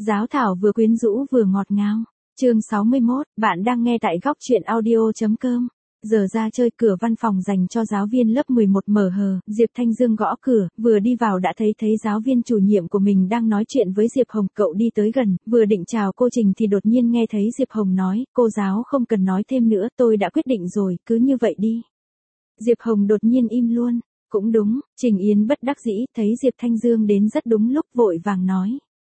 Giáo thảo vừa quyến rũ vừa ngọt ngào. Chương 61, bạn đang nghe tại góc truyện audio.com. Giờ ra chơi, cửa văn phòng dành cho giáo viên lớp 11 mở hờ, Diệp Thanh Dương gõ cửa, vừa đi vào đã thấy giáo viên chủ nhiệm của mình đang nói chuyện với Diệp Hồng. Cậu đi tới gần, vừa định chào cô Trình thì đột nhiên nghe thấy Diệp Hồng nói, cô giáo không cần nói thêm nữa, tôi đã quyết định rồi, cứ như vậy đi. Diệp Hồng đột nhiên im luôn. Cũng đúng, Trình Yến bất đắc dĩ, thấy Diệp Thanh Dương đến rất đúng lúc, vội vàng nói.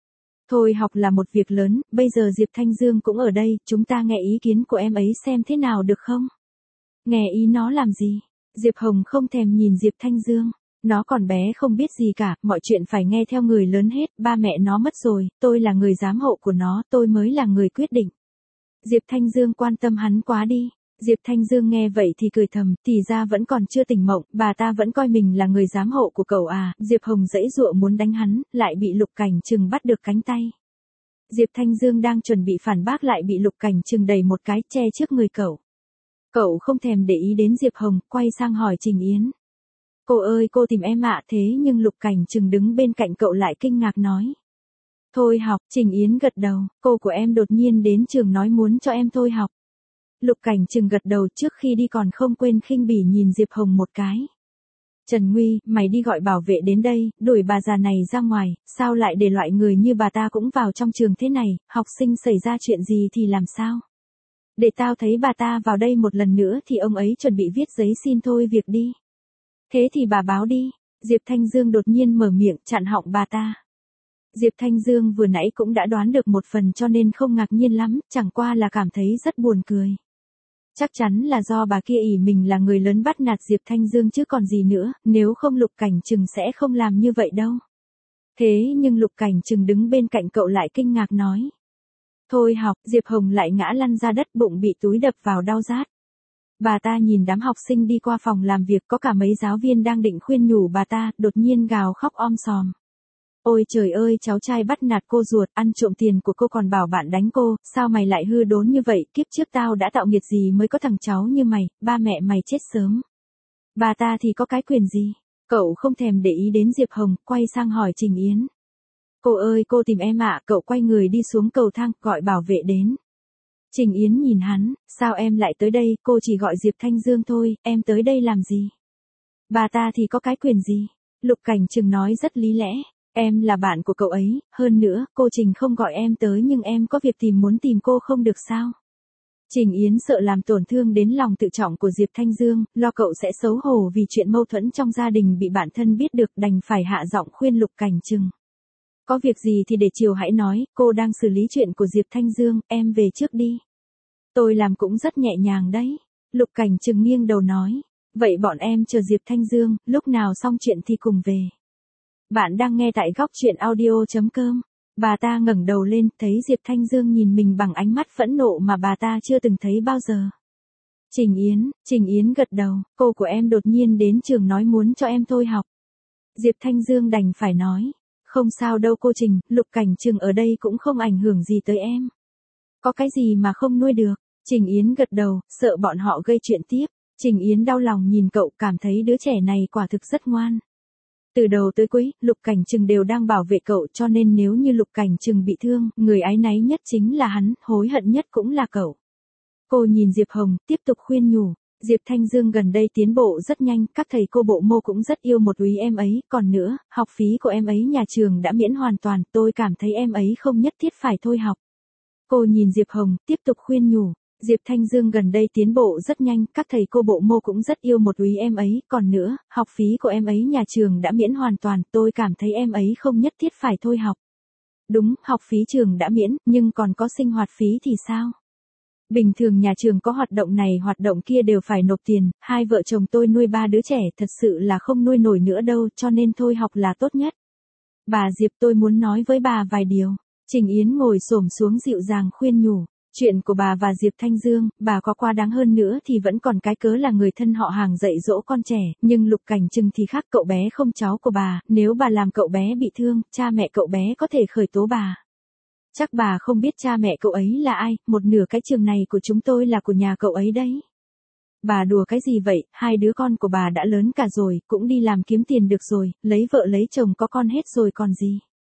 Thôi học là một việc lớn, bây giờ Diệp Thanh Dương cũng ở đây, chúng ta nghe ý kiến của em ấy xem thế nào được không? Nghe ý nó làm gì? Diệp Hồng không thèm nhìn Diệp Thanh Dương. Nó còn bé không biết gì cả, mọi chuyện phải nghe theo người lớn hết, ba mẹ nó mất rồi, tôi là người giám hộ của nó, tôi mới là người quyết định. Diệp Thanh Dương quan tâm hắn quá đi. Diệp Thanh Dương nghe vậy thì cười thầm, thì ra vẫn còn chưa tỉnh mộng, bà ta vẫn coi mình là người giám hộ của cậu à. Diệp Hồng giãy giụa muốn đánh hắn, lại bị Lục Cảnh Trừng bắt được cánh tay. Diệp Thanh Dương đang chuẩn bị phản bác lại bị Lục Cảnh Trừng đẩy một cái, che trước người cậu. Cậu không thèm để ý đến Diệp Hồng, quay sang hỏi Trình Yến. Cô ơi, cô tìm em ạ. Thế nhưng Lục Cảnh Trừng đứng bên cạnh cậu lại kinh ngạc nói. Thôi học. Trình Yến gật đầu, cô của em đột nhiên đến trường nói muốn cho em thôi học. Lục Cảnh Trừng gật đầu, trước khi đi còn không quên khinh bỉ nhìn Diệp Hồng một cái. Trần Nguy, mày đi gọi bảo vệ đến đây, đuổi bà già này ra ngoài, sao lại để loại người như bà ta cũng vào trong trường thế này, học sinh xảy ra chuyện gì thì làm sao? Để tao thấy bà ta vào đây một lần nữa thì ông ấy chuẩn bị viết giấy xin thôi việc đi. Thế thì bà báo đi. Diệp Thanh Dương đột nhiên mở miệng chặn họng bà ta. Diệp Thanh Dương vừa nãy cũng đã đoán được một phần cho nên không ngạc nhiên lắm, chẳng qua là cảm thấy rất buồn cười. Chắc chắn là do bà kia ỷ mình là người lớn bắt nạt Diệp Thanh Dương chứ còn gì nữa, nếu không Lục Cảnh Trừng sẽ không làm như vậy đâu. Thế nhưng Lục Cảnh Trừng đứng bên cạnh cậu lại kinh ngạc nói. Thôi học. Diệp Hồng lại ngã lăn ra đất, bụng bị túi đập vào đau rát. Bà ta nhìn đám học sinh đi qua phòng làm việc, có cả mấy giáo viên đang định khuyên nhủ bà ta, đột nhiên gào khóc om sòm. Ôi trời ơi, cháu trai bắt nạt cô ruột, ăn trộm tiền của cô còn bảo bạn đánh cô, sao mày lại hư đốn như vậy, kiếp trước tao đã tạo nghiệt gì mới có thằng cháu như mày, ba mẹ mày chết sớm. Bà ta thì có cái quyền gì? Cậu không thèm để ý đến Diệp Hồng, quay sang hỏi Trình Yến. Cô ơi, cô tìm em ạ. Cậu quay người đi xuống cầu thang, gọi bảo vệ đến. Trình Yến nhìn hắn, sao em lại tới đây, cô chỉ gọi Diệp Thanh Dương thôi, em tới đây làm gì? Bà ta thì có cái quyền gì? Lục Cảnh Trừng nói rất lý lẽ. Em là bạn của cậu ấy, hơn nữa, cô Trình không gọi em tới nhưng em có việc muốn tìm cô không được sao? Trình Yến sợ làm tổn thương đến lòng tự trọng của Diệp Thanh Dương, lo cậu sẽ xấu hổ vì chuyện mâu thuẫn trong gia đình bị bạn thân biết được, đành phải hạ giọng khuyên Lục Cảnh Trừng. Có việc gì thì để chiều hãy nói, cô đang xử lý chuyện của Diệp Thanh Dương, em về trước đi. Tôi làm cũng rất nhẹ nhàng đấy. Lục Cảnh Trừng nghiêng đầu nói. Vậy bọn em chờ Diệp Thanh Dương, lúc nào xong chuyện thì cùng về. Bạn đang nghe tại góc truyện audio.com. Bà ta ngẩng đầu lên, thấy Diệp Thanh Dương nhìn mình bằng ánh mắt phẫn nộ mà bà ta chưa từng thấy bao giờ. Trình Yến gật đầu, cô của em đột nhiên đến trường nói muốn cho em thôi học. Diệp Thanh Dương đành phải nói. Không sao đâu cô Trình, Lục Cảnh Trừng ở đây cũng không ảnh hưởng gì tới em. Có cái gì mà không nuôi được? Trình Yến gật đầu, sợ bọn họ gây chuyện tiếp. Trình Yến đau lòng nhìn cậu, cảm thấy đứa trẻ này quả thực rất ngoan. Từ đầu tới cuối, Lục Cảnh Trừng đều đang bảo vệ cậu, cho nên nếu như Lục Cảnh Trừng bị thương, người áy náy nhất chính là hắn, hối hận nhất cũng là cậu. Cô nhìn Diệp Hồng, tiếp tục khuyên nhủ. Diệp Thanh Dương gần đây tiến bộ rất nhanh, các thầy cô bộ môn cũng rất yêu một úy em ấy, còn nữa, học phí của em ấy nhà trường đã miễn hoàn toàn, tôi cảm thấy em ấy không nhất thiết phải thôi học. Cô nhìn Diệp Hồng, tiếp tục khuyên nhủ. Diệp Thanh Dương gần đây tiến bộ rất nhanh, các thầy cô bộ môn cũng rất yêu một úy em ấy, còn nữa, học phí của em ấy nhà trường đã miễn hoàn toàn, tôi cảm thấy em ấy không nhất thiết phải thôi học. Đúng, học phí trường đã miễn, nhưng còn có sinh hoạt phí thì sao? Bình thường nhà trường có hoạt động này hoạt động kia đều phải nộp tiền, hai vợ chồng tôi nuôi 3 đứa trẻ thật sự là không nuôi nổi nữa đâu, cho nên thôi học là tốt nhất. Bà Diệp, tôi muốn nói với bà vài điều. Trình Yến ngồi xổm xuống dịu dàng khuyên nhủ. Chuyện của bà và Diệp Thanh Dương, bà có quá đáng hơn nữa thì vẫn còn cái cớ là người thân họ hàng dạy dỗ con trẻ, nhưng Lục Cảnh Trừng thì khác, cậu bé không cháu của bà, nếu bà làm cậu bé bị thương, cha mẹ cậu bé có thể khởi tố bà. Chắc bà không biết cha mẹ cậu ấy là ai, một nửa cái trường này của chúng tôi là của nhà cậu ấy đấy. Bà đùa cái gì vậy, hai đứa con của bà đã lớn cả rồi, cũng đi làm kiếm tiền được rồi, lấy vợ lấy chồng có con hết rồi còn gì.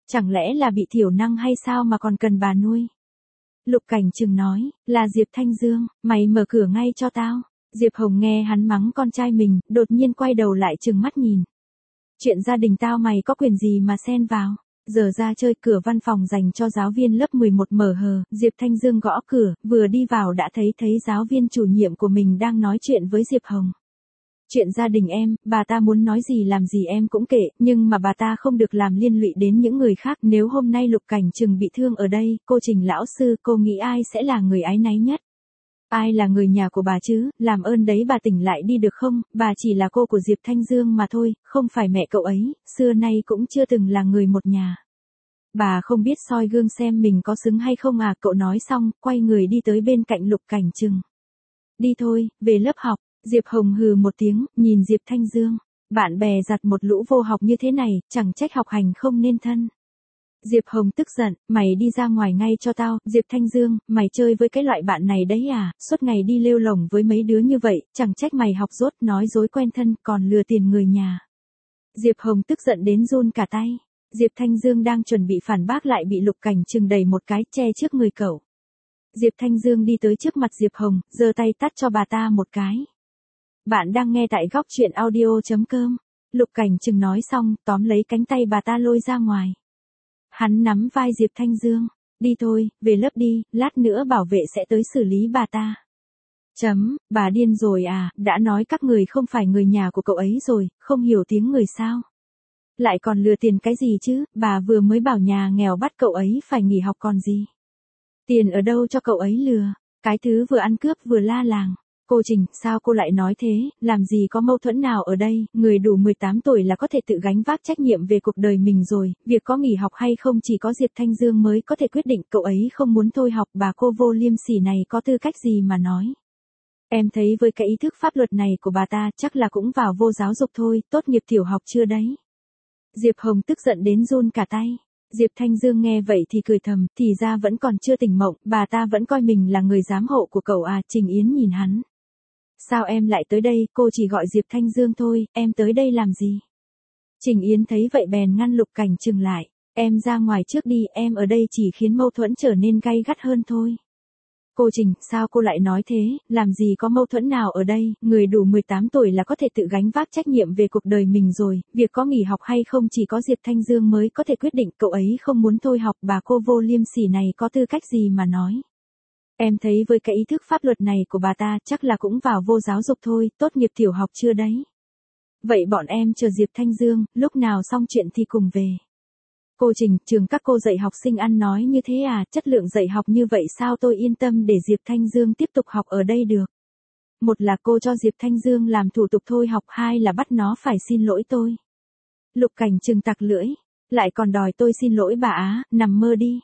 Chẳng lẽ là bị thiểu năng hay sao mà còn cần bà nuôi? Lục Cảnh Trừng nói, là Diệp Thanh Dương, mày mở cửa ngay cho tao. Diệp Hồng nghe hắn mắng con trai mình, đột nhiên quay đầu lại trừng mắt nhìn. Chuyện gia đình tao mày có quyền gì mà xen vào? Giờ ra chơi, cửa văn phòng dành cho giáo viên lớp 11 mở hờ, Diệp Thanh Dương gõ cửa, vừa đi vào đã thấy giáo viên chủ nhiệm của mình đang nói chuyện với Diệp Hồng. Chuyện gia đình em, bà ta muốn nói gì làm gì em cũng kệ, nhưng mà bà ta không được làm liên lụy đến những người khác. Nếu hôm nay Lục Cảnh Trừng bị thương ở đây, cô Trình lão sư, cô nghĩ ai sẽ là người áy náy nhất? Ai là người nhà của bà chứ, làm ơn đấy bà tỉnh lại đi được không, bà chỉ là cô của Diệp Thanh Dương mà thôi, không phải mẹ cậu ấy, xưa nay cũng chưa từng là người một nhà. Bà không biết soi gương xem mình có xứng hay không à, cậu nói xong, quay người đi tới bên cạnh Lục Cảnh Trừng. Đi thôi, về lớp học. Diệp Hồng hừ một tiếng, nhìn Diệp Thanh Dương. Bạn bè giặt một lũ vô học như thế này, chẳng trách học hành không nên thân. Diệp Hồng tức giận, mày đi ra ngoài ngay cho tao. Diệp Thanh Dương, mày chơi với cái loại bạn này đấy à, suốt ngày đi lêu lổng với mấy đứa như vậy, chẳng trách mày học dốt, nói dối quen thân, còn lừa tiền người nhà. Diệp Hồng tức giận đến run cả tay. Diệp Thanh Dương đang chuẩn bị phản bác lại bị Lục Cảnh Trừng đẩy một cái che trước người cậu. Diệp Thanh Dương đi tới trước mặt Diệp Hồng, giơ tay tát cho bà ta một cái. Bạn đang nghe tại góc truyện audio.com. Lục Cảnh Trừng nói xong, tóm lấy cánh tay bà ta lôi ra ngoài. Hắn nắm vai Diệp Thanh Dương. Đi thôi, về lớp đi, lát nữa bảo vệ sẽ tới xử lý bà ta. Bà điên rồi à, đã nói các người không phải người nhà của cậu ấy rồi, không hiểu tiếng người sao? Lại còn lừa tiền cái gì chứ, bà vừa mới bảo nhà nghèo bắt cậu ấy phải nghỉ học còn gì. Tiền ở đâu cho cậu ấy lừa, cái thứ vừa ăn cướp vừa la làng. Cô Trình, sao cô lại nói thế, làm gì có mâu thuẫn nào ở đây, người đủ 18 tuổi là có thể tự gánh vác trách nhiệm về cuộc đời mình rồi, việc có nghỉ học hay không chỉ có Diệp Thanh Dương mới có thể quyết định, cậu ấy không muốn thôi học, bà cô vô liêm sỉ này có tư cách gì mà nói. Em thấy với cái ý thức pháp luật này của bà ta chắc là cũng vào vô giáo dục thôi, tốt nghiệp tiểu học chưa đấy. Diệp Hồng tức giận đến run cả tay. Diệp Thanh Dương nghe vậy thì cười thầm, thì ra vẫn còn chưa tỉnh mộng, bà ta vẫn coi mình là người giám hộ của cậu à. Trình Yến nhìn hắn. Sao em lại tới đây, cô chỉ gọi Diệp Thanh Dương thôi, em tới đây làm gì? Trình Yến thấy vậy bèn ngăn Lục Cảnh Trừng lại. Em ra ngoài trước đi, em ở đây chỉ khiến mâu thuẫn trở nên gay gắt hơn thôi. Cô Trình, sao cô lại nói thế, làm gì có mâu thuẫn nào ở đây, người đủ 18 tuổi là có thể tự gánh vác trách nhiệm về cuộc đời mình rồi, việc có nghỉ học hay không chỉ có Diệp Thanh Dương mới có thể quyết định, cậu ấy không muốn thôi học, bà cô vô liêm sỉ này có tư cách gì mà nói. Em thấy với cái ý thức pháp luật này của bà ta chắc là cũng vào vô giáo dục thôi, tốt nghiệp tiểu học chưa đấy. Vậy bọn em chờ Diệp Thanh Dương, lúc nào xong chuyện thì cùng về. Cô Trình, trường các cô dạy học sinh ăn nói như thế à, chất lượng dạy học như vậy sao tôi yên tâm để Diệp Thanh Dương tiếp tục học ở đây được. Một là cô cho Diệp Thanh Dương làm thủ tục thôi học, hai là bắt nó phải xin lỗi tôi. Lục Cảnh Trừng tặc lưỡi, lại còn đòi tôi xin lỗi bà á, nằm mơ đi.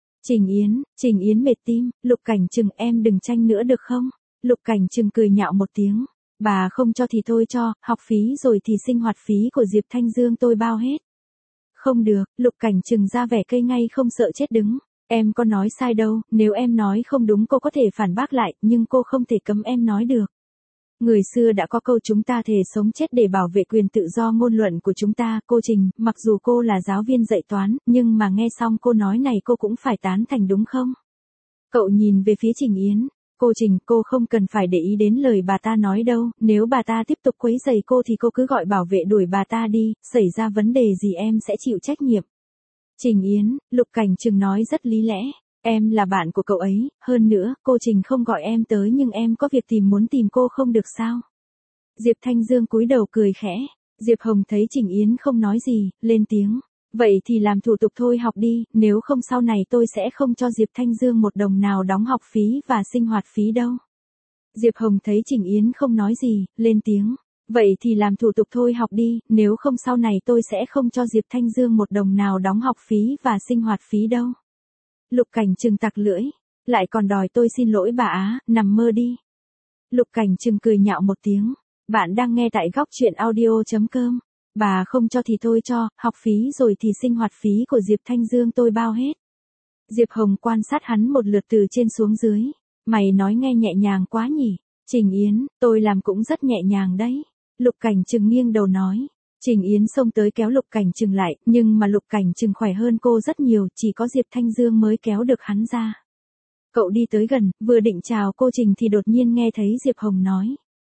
Trình Yến mệt tim, Lục Cảnh Trừng em đừng tranh nữa được không? Lục Cảnh Trừng cười nhạo một tiếng, bà không cho thì thôi cho, học phí rồi thì sinh hoạt phí của Diệp Thanh Dương tôi bao hết. Không được, Lục Cảnh Trừng ra vẻ cây ngay không sợ chết đứng. Em có nói sai đâu, nếu em nói không đúng cô có thể phản bác lại, nhưng cô không thể cấm em nói được. Người xưa đã có câu chúng ta thề sống chết để bảo vệ quyền tự do ngôn luận của chúng ta. Cô Trình, mặc dù cô là giáo viên dạy toán, nhưng mà nghe xong cô nói này cô cũng phải tán thành đúng không? Cậu nhìn về phía Trình Yến. Cô Trình, cô không cần phải để ý đến lời bà ta nói đâu, nếu bà ta tiếp tục quấy rầy cô thì cô cứ gọi bảo vệ đuổi bà ta đi, xảy ra vấn đề gì em sẽ chịu trách nhiệm. Trình Yến, Lục Cảnh Trừng nói rất lý lẽ, em là bạn của cậu ấy, hơn nữa, cô Trình không gọi em tới nhưng em có việc muốn tìm cô không được sao? Diệp Thanh Dương cúi đầu cười khẽ, Diệp Hồng thấy Trình Yến không nói gì, lên tiếng. Vậy thì làm thủ tục thôi học đi, nếu không sau này tôi sẽ không cho Diệp Thanh Dương một đồng nào đóng học phí và sinh hoạt phí đâu. Diệp Hồng thấy Trình Yến không nói gì, lên tiếng. Vậy thì làm thủ tục thôi học đi, nếu không sau này tôi sẽ không cho Diệp Thanh Dương một đồng nào đóng học phí và sinh hoạt phí đâu. Lục Cảnh Trừng tặc lưỡi, lại còn đòi tôi xin lỗi bà á, nằm mơ đi. Lục Cảnh Trừng cười nhạo một tiếng. Bạn đang nghe tại góc truyện audio.com. Bà không cho thì thôi cho, học phí rồi thì sinh hoạt phí của Diệp Thanh Dương tôi bao hết. Diệp Hồng quan sát hắn một lượt từ trên xuống dưới. Mày nói nghe nhẹ nhàng quá nhỉ. Trình Yến, tôi làm cũng rất nhẹ nhàng đấy. Lục Cảnh Trừng nghiêng đầu nói. Trình Yến xông tới kéo Lục Cảnh Trừng lại, nhưng mà Lục Cảnh Trừng khỏe hơn cô rất nhiều, chỉ có Diệp Thanh Dương mới kéo được hắn ra. Cậu đi tới gần, vừa định chào cô Trình thì đột nhiên nghe thấy Diệp Hồng nói.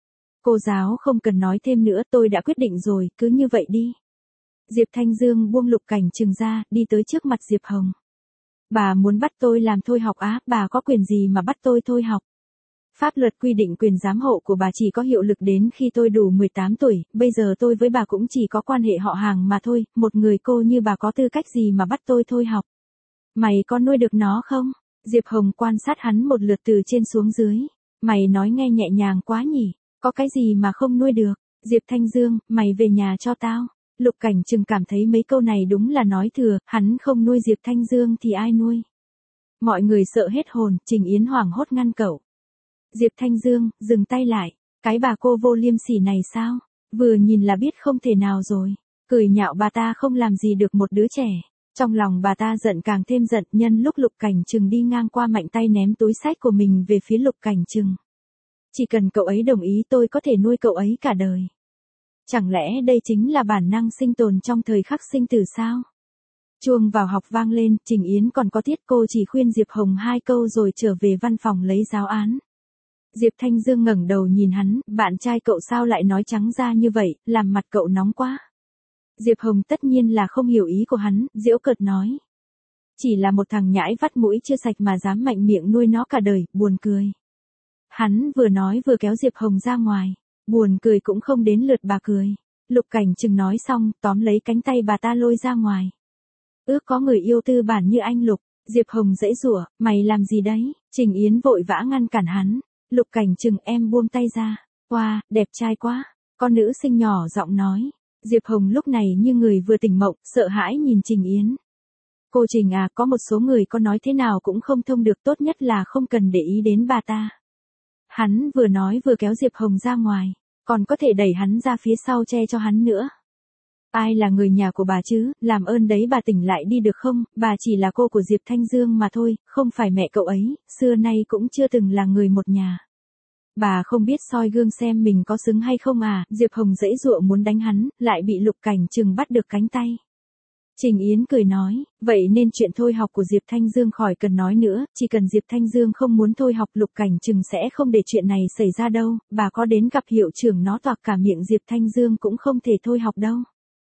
Cô giáo không cần nói thêm nữa, tôi đã quyết định rồi, cứ như vậy đi. Diệp Thanh Dương buông Lục Cảnh Trừng ra, đi tới trước mặt Diệp Hồng. Bà muốn bắt tôi làm thôi học á, bà có quyền gì mà bắt tôi thôi học? Pháp luật quy định quyền giám hộ của bà chỉ có hiệu lực đến khi tôi đủ 18 tuổi, bây giờ tôi với bà cũng chỉ có quan hệ họ hàng mà thôi, một người cô như bà có tư cách gì mà bắt tôi thôi học? Mày có nuôi được nó không? Diệp Hồng quan sát hắn một lượt từ trên xuống dưới. Mày nói nghe nhẹ nhàng quá nhỉ, có cái gì mà không nuôi được? Diệp Thanh Dương, mày về nhà cho tao. Lục Cảnh Trừng cảm thấy mấy câu này đúng là nói thừa, hắn không nuôi Diệp Thanh Dương thì ai nuôi? Mọi người sợ hết hồn, Trình Yến hoảng hốt ngăn cậu. Diệp Thanh Dương, dừng tay lại, cái bà cô vô liêm sỉ này sao? Vừa nhìn là biết không thể nào rồi. Cười nhạo bà ta không làm gì được một đứa trẻ. Trong lòng bà ta giận càng thêm giận, nhân lúc Lục Cảnh Trừng đi ngang qua mạnh tay ném túi xách của mình về phía Lục Cảnh Trừng. Chỉ cần cậu ấy đồng ý tôi có thể nuôi cậu ấy cả đời. Chẳng lẽ đây chính là bản năng sinh tồn trong thời khắc sinh tử sao? Chuông vào học vang lên, Trình Yến còn có tiết, cô chỉ khuyên Diệp Hồng 2 câu rồi trở về văn phòng lấy giáo án. Diệp Thanh Dương ngẩng đầu nhìn hắn, bạn trai cậu sao lại nói trắng ra như vậy, làm mặt cậu nóng quá. Diệp Hồng tất nhiên là không hiểu ý của hắn, giễu cợt nói. Chỉ là một thằng nhãi vắt mũi chưa sạch mà dám mạnh miệng nuôi nó cả đời, buồn cười. Hắn vừa nói vừa kéo Diệp Hồng ra ngoài, buồn cười cũng không đến lượt bà cười. Lục Cảnh Trừng nói xong, tóm lấy cánh tay bà ta lôi ra ngoài. Ước có người yêu tư bản như anh Lục. Diệp Hồng giãy giụa, mày làm gì đấy? Trình Yến vội vã ngăn cản hắn. Lục Cảnh Trừng, em buông tay ra. Wow, đẹp trai quá. Con nữ sinh nhỏ giọng nói. Diệp Hồng lúc này như người vừa tỉnh mộng, sợ hãi nhìn Trình Yến. Cô Trình à, có một số người có nói thế nào cũng không thông được, tốt nhất là không cần để ý đến bà ta. Hắn vừa nói vừa kéo Diệp Hồng ra ngoài, còn có thể đẩy hắn ra phía sau che cho hắn nữa. Ai là người nhà của bà chứ, làm ơn đấy bà tỉnh lại đi được không, bà chỉ là cô của Diệp Thanh Dương mà thôi, không phải mẹ cậu ấy, xưa nay cũng chưa từng là người một nhà. Bà không biết soi gương xem mình có xứng hay không à? Diệp Hồng giãy giụa muốn đánh hắn, lại bị Lục Cảnh Trừng bắt được cánh tay. Trình Yến cười nói, vậy nên chuyện thôi học của Diệp Thanh Dương khỏi cần nói nữa, chỉ cần Diệp Thanh Dương không muốn thôi học Lục Cảnh Trừng sẽ không để chuyện này xảy ra đâu, bà có đến gặp hiệu trưởng nó toạc cả miệng Diệp Thanh Dương cũng không thể thôi học đâu.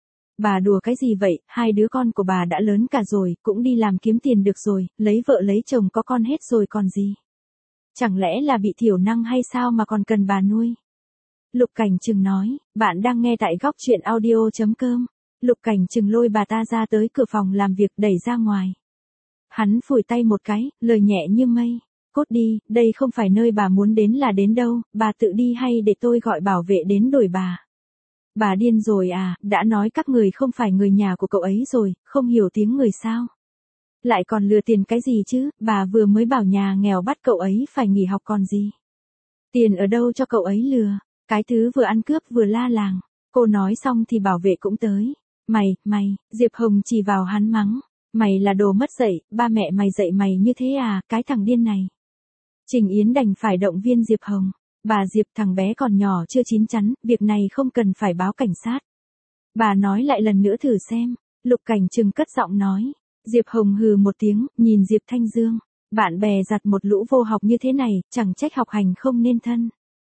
Bà đùa cái gì vậy, 2 đứa con của bà đã lớn cả rồi, cũng đi làm kiếm tiền được rồi, lấy vợ lấy chồng có con hết rồi còn gì. Chẳng lẽ là bị thiểu năng hay sao mà còn cần bà nuôi? Lục Cảnh Trừng nói, bạn đang nghe tại góc truyện audio.com. Lục Cảnh Trừng lôi bà ta ra tới cửa phòng làm việc, đẩy ra ngoài. Hắn phủi tay một cái, lời nhẹ như mây. Cút đi, đây không phải nơi bà muốn đến là đến đâu, bà tự đi hay để tôi gọi bảo vệ đến đuổi bà. Bà điên rồi à, đã nói các người không phải người nhà của cậu ấy rồi, không hiểu tiếng người sao. Lại còn lừa tiền cái gì chứ, bà vừa mới bảo nhà nghèo bắt cậu ấy phải nghỉ học còn gì. Tiền ở đâu cho cậu ấy lừa, cái thứ vừa ăn cướp vừa la làng. Cô nói xong thì bảo vệ cũng tới. Mày, Diệp Hồng chỉ vào hắn mắng. Mày là đồ mất dạy, ba mẹ mày dạy mày như thế à, cái thằng điên này. Trình Yến đành phải động viên Diệp Hồng. Bà Diệp, thằng bé còn nhỏ chưa chín chắn, việc này không cần phải báo cảnh sát. Bà nói lại lần nữa thử xem. Lục Cảnh Trừng cất giọng nói. Diệp Hồng hừ một tiếng, nhìn Diệp Thanh Dương. Bạn bè giặt một lũ vô học như thế này, chẳng trách học hành không nên thân.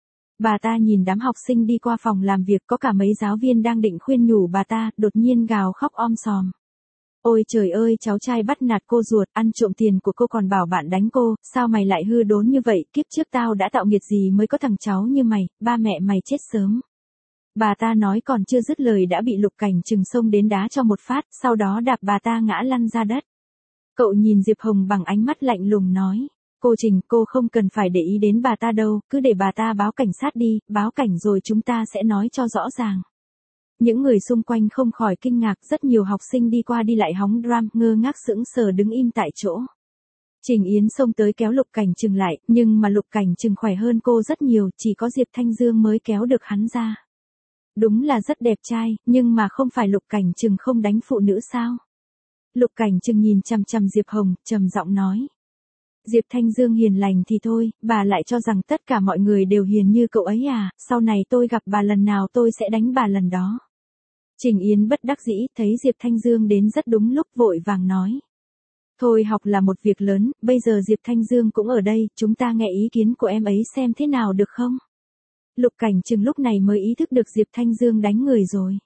Bà ta nhìn đám học sinh đi qua phòng làm việc, có cả mấy giáo viên đang định khuyên nhủ bà ta, đột nhiên gào khóc om sòm. Ôi trời ơi, cháu trai bắt nạt cô ruột, ăn trộm tiền của cô còn bảo bạn đánh cô, sao mày lại hư đốn như vậy, kiếp trước tao đã tạo nghiệt gì mới có thằng cháu như mày, ba mẹ mày chết sớm. Bà ta nói còn chưa dứt lời đã bị Lục Cảnh Trừng xông đến đá cho một phát, sau đó đạp bà ta ngã lăn ra đất. Cậu nhìn Diệp Hồng bằng ánh mắt lạnh lùng nói. Cô Trình, cô không cần phải để ý đến bà ta đâu, cứ để bà ta báo cảnh sát đi, báo cảnh rồi chúng ta sẽ nói cho rõ ràng. Những người xung quanh không khỏi kinh ngạc, rất nhiều học sinh đi qua đi lại hóng dram, ngơ ngác sững sờ đứng im tại chỗ. Trình Yến xông tới kéo Lục Cảnh Trừng lại, nhưng mà Lục Cảnh Trừng khỏe hơn cô rất nhiều, chỉ có Diệp Thanh Dương mới kéo được hắn ra. Đúng là rất đẹp trai, nhưng mà không phải Lục Cảnh Trừng không đánh phụ nữ sao? Lục Cảnh Trừng nhìn chằm chằm Diệp Hồng, trầm giọng nói. Diệp Thanh Dương hiền lành thì thôi, bà lại cho rằng tất cả mọi người đều hiền như cậu ấy à, sau này tôi gặp bà lần nào tôi sẽ đánh bà lần đó. Trình Yến bất đắc dĩ, thấy Diệp Thanh Dương đến rất đúng lúc, vội vàng nói. Thôi học là một việc lớn, bây giờ Diệp Thanh Dương cũng ở đây, chúng ta nghe ý kiến của em ấy xem thế nào được không? Lục Cảnh Trừng lúc này mới ý thức được Diệp Thanh Dương đánh người rồi.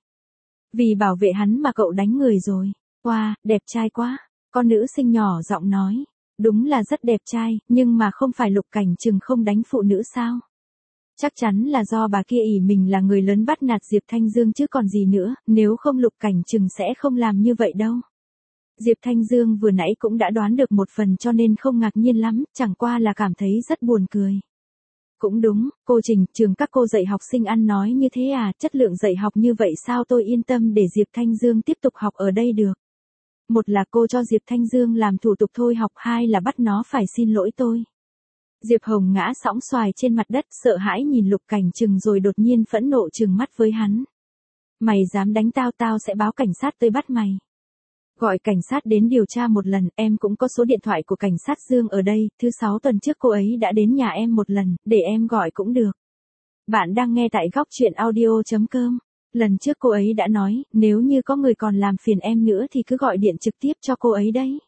Vì bảo vệ hắn mà cậu đánh người rồi. Wow, đẹp trai quá. Con nữ sinh nhỏ giọng nói. Đúng là rất đẹp trai, nhưng mà không phải Lục Cảnh Trừng không đánh phụ nữ sao? Chắc chắn là do bà kia ỷ mình là người lớn bắt nạt Diệp Thanh Dương chứ còn gì nữa, nếu không Lục Cảnh Trừng sẽ không làm như vậy đâu. Diệp Thanh Dương vừa nãy cũng đã đoán được một phần cho nên không ngạc nhiên lắm, chẳng qua là cảm thấy rất buồn cười. Cũng đúng, cô Trình, trường các cô dạy học sinh ăn nói như thế à, chất lượng dạy học như vậy sao tôi yên tâm để Diệp Thanh Dương tiếp tục học ở đây được. Một là cô cho Diệp Thanh Dương làm thủ tục thôi học, hai là bắt nó phải xin lỗi tôi. Diệp Hồng ngã sõng xoài trên mặt đất, sợ hãi nhìn Lục Cảnh Trừng rồi đột nhiên phẫn nộ trừng mắt với hắn. Mày dám đánh tao, tao sẽ báo cảnh sát tới bắt mày. Gọi cảnh sát đến điều tra một lần, em cũng có số điện thoại của cảnh sát Dương ở đây, thứ 6 tuần trước cô ấy đã đến nhà em một lần, để em gọi cũng được. Bạn đang nghe tại góc truyện audio.com. Lần trước cô ấy đã nói, nếu như có người còn làm phiền em nữa thì cứ gọi điện trực tiếp cho cô ấy đấy.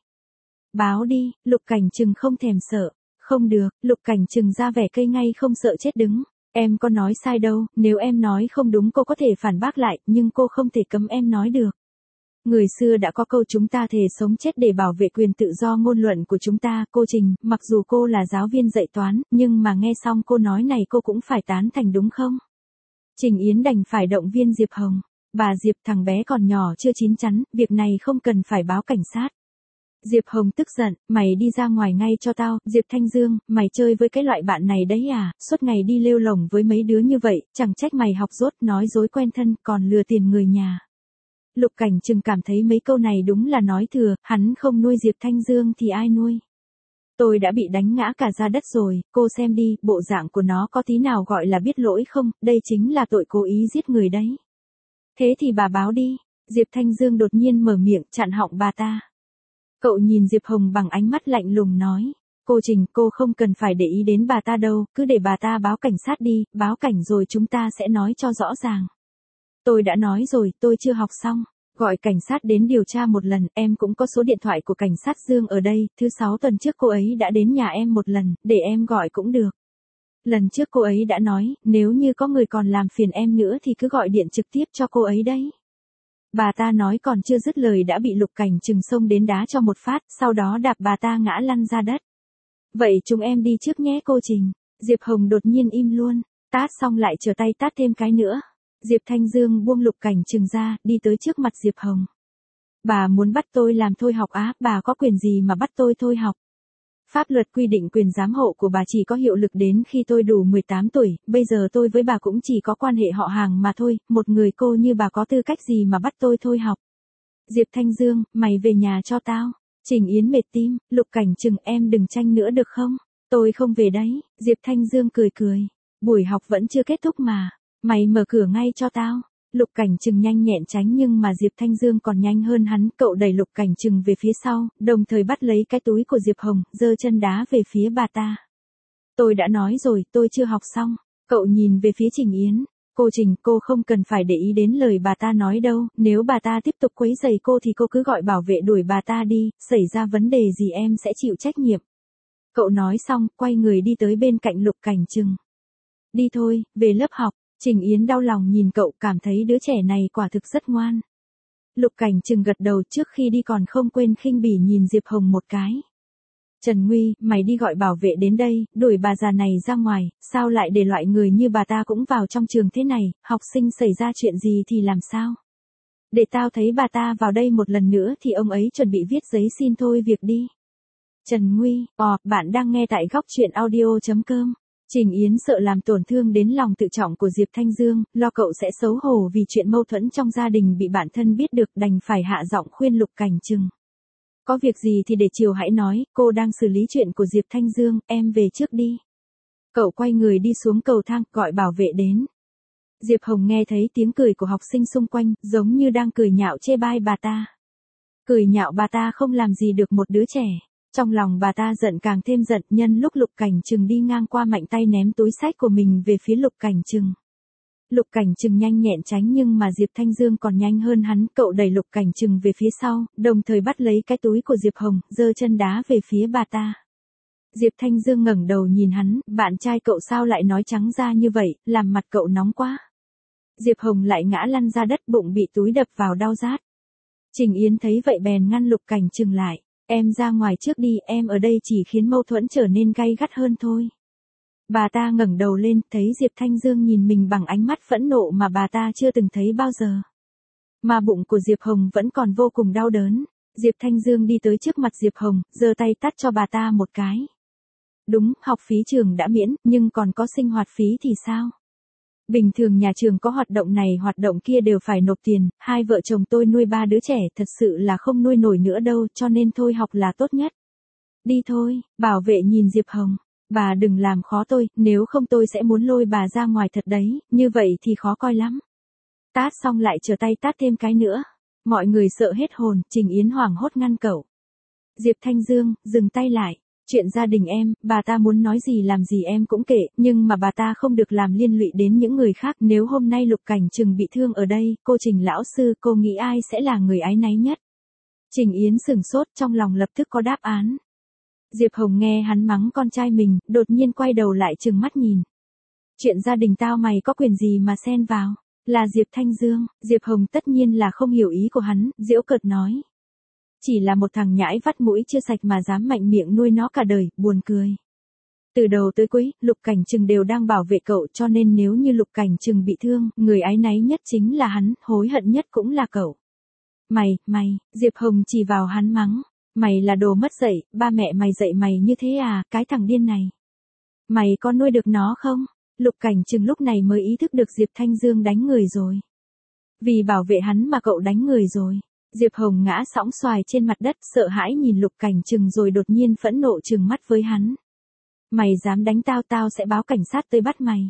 Báo đi, Lục Cảnh Trừng không thèm sợ. Không được, Lục Cảnh Trừng ra vẻ cây ngay không sợ chết đứng. Em có nói sai đâu, nếu em nói không đúng cô có thể phản bác lại, nhưng cô không thể cấm em nói được. Người xưa đã có câu chúng ta thề sống chết để bảo vệ quyền tự do ngôn luận của chúng ta, cô Trình, mặc dù cô là giáo viên dạy toán, nhưng mà nghe xong cô nói này cô cũng phải tán thành đúng không? Trình Yến đành phải động viên Diệp Hồng. Bà Diệp, thằng bé còn nhỏ chưa chín chắn, việc này không cần phải báo cảnh sát. Diệp Hồng tức giận, mày đi ra ngoài ngay cho tao. Diệp Thanh Dương, mày chơi với cái loại bạn này đấy à, suốt ngày đi lêu lổng với mấy đứa như vậy, chẳng trách mày học dốt, nói dối quen thân, còn lừa tiền người nhà. Lục Cảnh Trừng cảm thấy mấy câu này đúng là nói thừa, hắn không nuôi Diệp Thanh Dương thì ai nuôi. Tôi đã bị đánh ngã cả ra đất rồi, cô xem đi, bộ dạng của nó có tí nào gọi là biết lỗi không, đây chính là tội cố ý giết người đấy. Thế thì bà báo đi. Diệp Thanh Dương đột nhiên mở miệng chặn họng bà ta. Cậu nhìn Diệp Hồng bằng ánh mắt lạnh lùng nói. Cô Trình, cô không cần phải để ý đến bà ta đâu, cứ để bà ta báo cảnh sát đi, báo cảnh rồi chúng ta sẽ nói cho rõ ràng. Tôi đã nói rồi, tôi chưa học xong. Gọi cảnh sát đến điều tra một lần, em cũng có số điện thoại của cảnh sát Dương ở đây, thứ 6 tuần trước cô ấy đã đến nhà em một lần, để em gọi cũng được. Lần trước cô ấy đã nói, nếu như có người còn làm phiền em nữa thì cứ gọi điện trực tiếp cho cô ấy đấy. Bà ta nói còn chưa dứt lời đã bị Lục Cảnh Trừng xông đến đá cho một phát, sau đó đạp bà ta ngã lăn ra đất. Vậy chúng em đi trước nhé cô Trình. Diệp Hồng đột nhiên im luôn, tát xong lại trở tay tát thêm cái nữa. Diệp Thanh Dương buông Lục Cảnh Trừng ra, đi tới trước mặt Diệp Hồng. Bà muốn bắt tôi làm thôi học á, bà có quyền gì mà bắt tôi thôi học? Pháp luật quy định quyền giám hộ của bà chỉ có hiệu lực đến khi tôi đủ 18 tuổi, bây giờ tôi với bà cũng chỉ có quan hệ họ hàng mà thôi, một người cô như bà có tư cách gì mà bắt tôi thôi học? Diệp Thanh Dương, mày về nhà cho tao. Trình Yến mệt tim, Lục Cảnh Trừng em đừng tranh nữa được không? Tôi không về đấy. Diệp Thanh Dương cười cười. Buổi học vẫn chưa kết thúc mà. Mày mở cửa ngay cho tao. Lục Cảnh Trừng nhanh nhẹn tránh nhưng mà Diệp Thanh Dương còn nhanh hơn hắn, cậu đẩy Lục Cảnh Trừng về phía sau, đồng thời bắt lấy cái túi của Diệp Hồng, giơ chân đá về phía bà ta. Tôi đã nói rồi, tôi chưa học xong. Cậu nhìn về phía Trình Yến. Cô Trình, cô không cần phải để ý đến lời bà ta nói đâu, nếu bà ta tiếp tục quấy rầy cô thì cô cứ gọi bảo vệ đuổi bà ta đi, xảy ra vấn đề gì em sẽ chịu trách nhiệm. Cậu nói xong, quay người đi tới bên cạnh Lục Cảnh Trừng. Đi thôi, về lớp học. Trình Yến đau lòng nhìn cậu, cảm thấy đứa trẻ này quả thực rất ngoan. Lục Cảnh Trừng gật đầu, trước khi đi còn không quên khinh bỉ nhìn Diệp Hồng một cái. Trần Nguy, mày đi gọi bảo vệ đến đây, đuổi bà già này ra ngoài, sao lại để loại người như bà ta cũng vào trong trường thế này, học sinh xảy ra chuyện gì thì làm sao? Để tao thấy bà ta vào đây một lần nữa thì ông ấy chuẩn bị viết giấy xin thôi việc đi. Trần Nguy, bạn đang nghe tại góc truyện audio.com. Trình Yến sợ làm tổn thương đến lòng tự trọng của Diệp Thanh Dương, lo cậu sẽ xấu hổ vì chuyện mâu thuẫn trong gia đình bị bạn thân biết được, đành phải hạ giọng khuyên Lục Cảnh Trừng. Có việc gì thì để chiều hãy nói, cô đang xử lý chuyện của Diệp Thanh Dương, em về trước đi. Cậu quay người đi xuống cầu thang, gọi bảo vệ đến. Diệp Hồng nghe thấy tiếng cười của học sinh xung quanh, giống như đang cười nhạo chê bai bà ta. Cười nhạo bà ta không làm gì được một đứa trẻ. Trong lòng bà ta giận càng thêm giận, nhân lúc Lục Cảnh Trừng đi ngang qua mạnh tay ném túi xách của mình về phía Lục Cảnh Trừng. Lục Cảnh Trừng nhanh nhẹn tránh nhưng mà Diệp Thanh Dương còn nhanh hơn hắn, cậu đẩy Lục Cảnh Trừng về phía sau, đồng thời bắt lấy cái túi của Diệp Hồng, giơ chân đá về phía bà ta. Diệp Thanh Dương ngẩng đầu nhìn hắn, bạn trai cậu sao lại nói trắng ra như vậy, làm mặt cậu nóng quá. Diệp Hồng lại ngã lăn ra đất, bụng bị túi đập vào đau rát. Trình Yến thấy vậy bèn ngăn Lục Cảnh Trừng lại, em ra ngoài trước đi, em ở đây chỉ khiến mâu thuẫn trở nên gay gắt hơn thôi. Bà ta ngẩng đầu lên, thấy Diệp Thanh Dương nhìn mình bằng ánh mắt phẫn nộ mà bà ta chưa từng thấy bao giờ. Mà bụng của Diệp Hồng vẫn còn vô cùng đau đớn. Diệp Thanh Dương đi tới trước mặt Diệp Hồng, giơ tay tát cho bà ta một cái. Đúng, học phí trường đã miễn, nhưng còn có sinh hoạt phí thì sao? Bình thường nhà trường có hoạt động này hoạt động kia đều phải nộp tiền, hai vợ chồng tôi nuôi 3 đứa trẻ thật sự là không nuôi nổi nữa đâu, cho nên thôi học là tốt nhất. Đi thôi, bảo vệ nhìn Diệp Hồng. Bà đừng làm khó tôi, nếu không tôi sẽ muốn lôi bà ra ngoài thật đấy, như vậy thì khó coi lắm. Tát xong lại trở tay tát thêm cái nữa. Mọi người sợ hết hồn, Trình Yến hoảng hốt ngăn cậu. Diệp Thanh Dương, dừng tay lại. Chuyện gia đình em, bà ta muốn nói gì làm gì em cũng kệ, nhưng mà bà ta không được làm liên lụy đến những người khác. Nếu hôm nay Lục Cảnh Trừng bị thương ở đây, cô Trình lão sư, cô nghĩ ai sẽ là người áy náy nhất? Trình Yến sửng sốt, trong lòng lập tức có đáp án. Diệp Hồng nghe hắn mắng con trai mình, đột nhiên quay đầu lại trừng mắt nhìn. Chuyện gia đình tao mày có quyền gì mà xen vào? Là Diệp Thanh Dương. Diệp Hồng tất nhiên là không hiểu ý của hắn, giễu cợt nói. Chỉ là một thằng nhãi vắt mũi chưa sạch mà dám mạnh miệng nuôi nó cả đời, buồn cười. Từ đầu tới cuối, Lục Cảnh Trừng đều đang bảo vệ cậu, cho nên nếu như Lục Cảnh Trừng bị thương, người áy náy nhất chính là hắn, hối hận nhất cũng là cậu. Mày, Diệp Hồng chỉ vào hắn mắng. Mày là đồ mất dạy, ba mẹ mày dạy mày như thế à, cái thằng điên này. Mày có nuôi được nó không? Lục Cảnh Trừng lúc này mới ý thức được Diệp Thanh Dương đánh người rồi. Vì bảo vệ hắn mà cậu đánh người rồi. Diệp Hồng ngã sõng xoài trên mặt đất, sợ hãi nhìn Lục Cảnh Trừng rồi đột nhiên phẫn nộ trừng mắt với hắn. Mày dám đánh tao, tao sẽ báo cảnh sát tới bắt mày.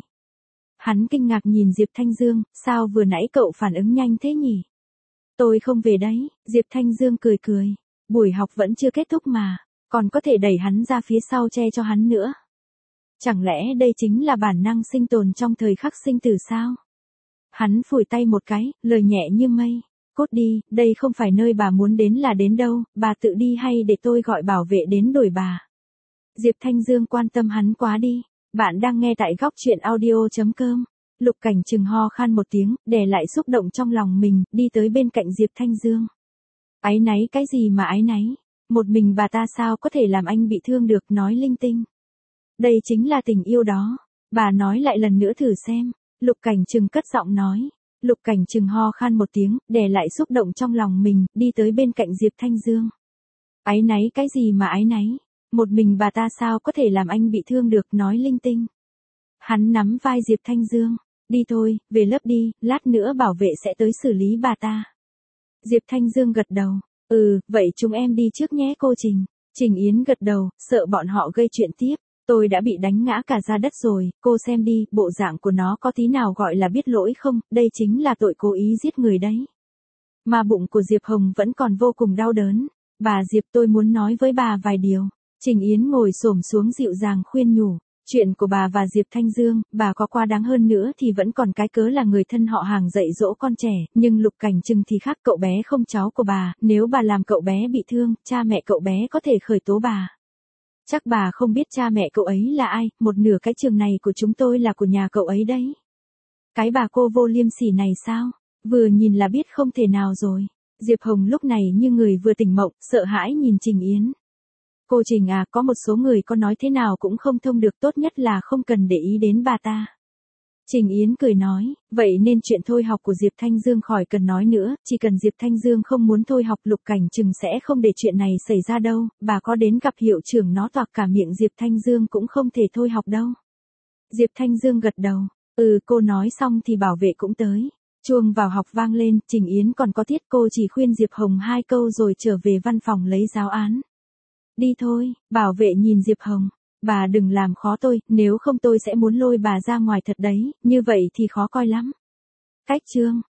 Hắn kinh ngạc nhìn Diệp Thanh Dương, sao vừa nãy cậu phản ứng nhanh thế nhỉ? Tôi không về đấy, Diệp Thanh Dương cười. Buổi học vẫn chưa kết thúc mà, còn có thể đẩy hắn ra phía sau che cho hắn nữa. Chẳng lẽ đây chính là bản năng sinh tồn trong thời khắc sinh tử sao? Hắn phủi tay một cái, lời nhẹ như mây. Cút đi, đây không phải nơi bà muốn đến là đến đâu, bà tự đi hay để tôi gọi bảo vệ đến đuổi bà? Diệp Thanh Dương quan tâm hắn quá đi. Bạn đang nghe tại góc truyện audio.com. Lục Cảnh Trừng ho khan một tiếng, đè lại xúc động trong lòng mình, đi tới bên cạnh Diệp Thanh Dương. Áy náy cái gì mà áy náy? Một mình bà ta sao có thể làm anh bị thương được, nói linh tinh. Đây chính là tình yêu đó. Bà nói lại lần nữa thử xem. Lục Cảnh Trừng cất giọng nói. Lục Cảnh Trừng ho khan một tiếng, đè lại xúc động trong lòng mình, đi tới bên cạnh Diệp Thanh Dương. Áy náy cái gì mà áy náy? Một mình bà ta sao có thể làm anh bị thương được, nói linh tinh. Hắn nắm vai Diệp Thanh Dương. Đi thôi, về lớp đi, lát nữa bảo vệ sẽ tới xử lý bà ta. Diệp Thanh Dương gật đầu. Vậy chúng em đi trước nhé cô Trình. Trình Yến gật đầu, sợ bọn họ gây chuyện tiếp. Tôi đã bị đánh ngã cả ra đất rồi, cô xem đi, bộ dạng của nó có tí nào gọi là biết lỗi không, đây chính là tội cố ý giết người đấy. Mà bụng của Diệp Hồng vẫn còn vô cùng đau đớn. Bà Diệp, tôi muốn nói với bà vài điều. Trình Yến ngồi xổm xuống dịu dàng khuyên nhủ. Chuyện của bà và Diệp Thanh Dương, bà có quá đáng hơn nữa thì vẫn còn cái cớ là người thân họ hàng dạy dỗ con trẻ, nhưng Lục Cảnh Trừng thì khác, cậu bé không cháu của bà, nếu bà làm cậu bé bị thương, cha mẹ cậu bé có thể khởi tố bà. Chắc bà không biết cha mẹ cậu ấy là ai, một nửa cái trường này của chúng tôi là của nhà cậu ấy đấy. Cái bà cô vô liêm sỉ này sao? Vừa nhìn là biết không thể nào rồi. Diệp Hồng lúc này như người vừa tỉnh mộng, sợ hãi nhìn Trình Yến. Cô Trình à, có một số người có nói thế nào cũng không thông được, tốt nhất là không cần để ý đến bà ta. Trình Yến cười nói, vậy nên chuyện thôi học của Diệp Thanh Dương khỏi cần nói nữa, chỉ cần Diệp Thanh Dương không muốn thôi học, Lục Cảnh Trừng sẽ không để chuyện này xảy ra đâu, bà có đến gặp hiệu trưởng nó toạc cả miệng Diệp Thanh Dương cũng không thể thôi học đâu. Diệp Thanh Dương gật đầu, cô nói xong thì bảo vệ cũng tới. Chuông vào học vang lên, Trình Yến còn có tiết, cô chỉ khuyên Diệp Hồng 2 câu rồi trở về văn phòng lấy giáo án. Đi thôi, bảo vệ nhìn Diệp Hồng. Bà đừng làm khó tôi, nếu không tôi sẽ muốn lôi bà ra ngoài thật đấy, như vậy thì khó coi lắm. Cách chương.